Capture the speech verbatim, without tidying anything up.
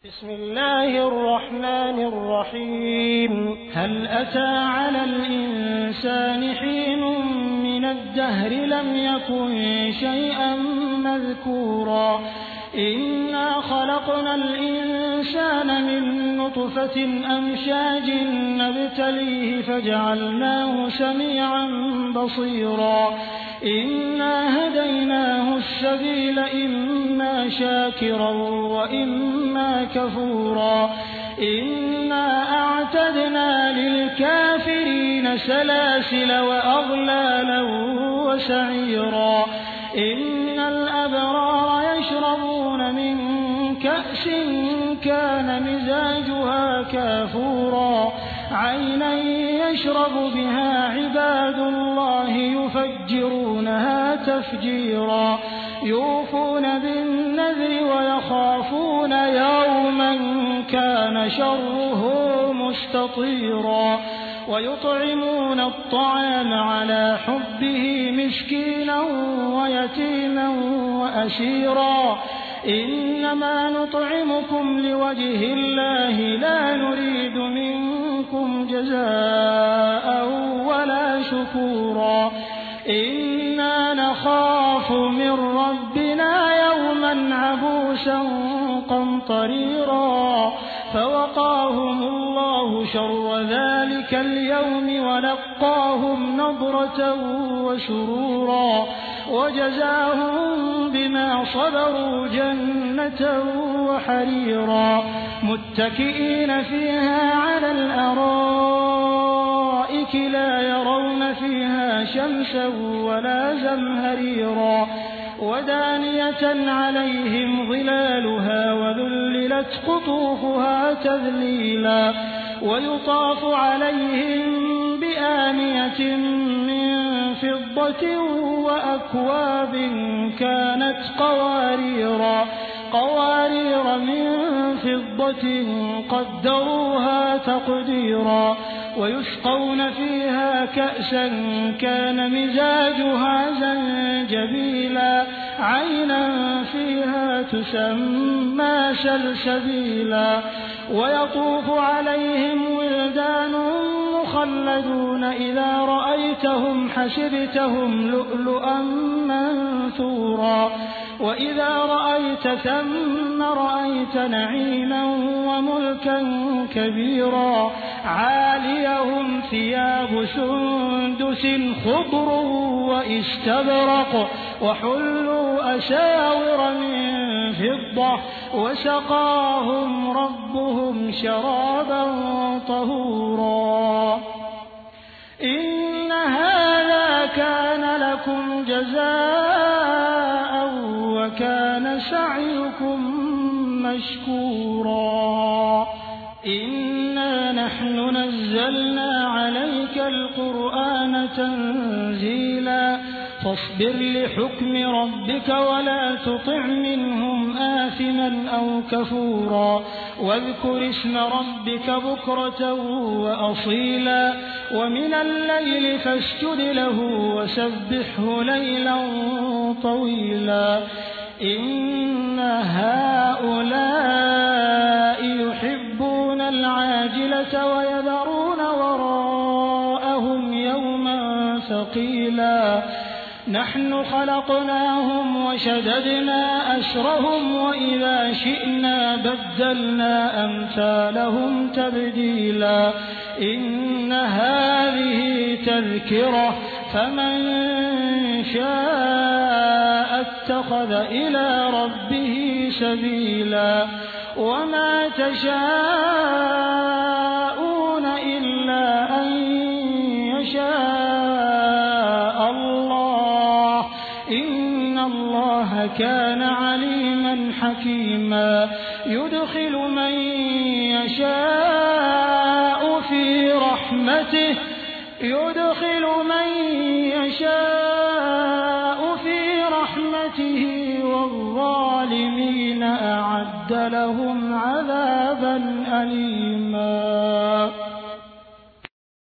بسم الله الرحمن الرحيم هل أتى على الإنسان حين من الدهر لم يكن شيئا مذكورا إنا خلقنا الإنسان من نطفة أمشاج نبتليه فجعلناه سميعا بصيرا إنا هديناه السبيل إما شاكرا وإما كفورا إنا أعتدنا للكافرين سلاسل وأغلالا وسعيرا إن الأبرار يشربون من كأس كان مزاجها كافورا عينا يشرب بها عباد الله يفجرونها تفجيرا يوفون بالنذر ويخافون يوما كان شره مستطيرا ويطعمون الطعام على حبه مسكينا ويتيما وأسيرا إنما نطعمكم لوجه الله لا نريد منكم جزاء ولا شكورا إنا نخاف من ربنا يوما عبوسا قمطريرا فوقاهم الله شر ذلك اليوم ولقاهم نضرة وسرورا وجزاهم بما صبروا جنة وحريرا متكئين فيها على الأرائك لا يرون فيها شمسا ولا زمهريرا ودانية عليهم ظلالها وذللت قطوفها تذليلا ويطاف عليهم بآنية من فضة وأكواب كانت قواريرا قوارير من فضة قدروها تقديرا ويسقون فيها كأسا كان مزاجها زنجبيلا عينا فيها تسمى سلسبيلا ويطوف عليهم ولدان مخلدون إذا رأيتهم حسبتهم لؤلؤا منثورا وإذا رأيت ثم رأيت نعيما وملكا كبيرا عاليهم ثياب سندس خضر واستبرق وحلوا أساور من فضة وسقاهم ربهم شرابا طهورا إن هذا كان لكم جزاء وكان سعيكم مشكورا إنا نحن نزلنا عليك القرآن تنزيلا فاصبر لحكم ربك ولا تطع منهم آثما أو كفورا واذكر اسم ربك بكرة وأصيلا ومن الليل فاسجد له وسبحه ليلا طويلا إن هؤلاء يحبون العاجلة ويذرون وراءهم يوما ثقيلا نحن خلقناهم وشددنا أسرهم وإذا شئنا بدلنا أمثالهم تبديلا إن هذه تذكرة فمن شاء اتخذ إلى ربه سبيلا وما تشاءون إلا أن يشاء الله إن الله كان عليما حكيما يدخل من يشاء في رحمته يدخل من يشاء في رحمته والظالمين أعد لهم عذابا أليما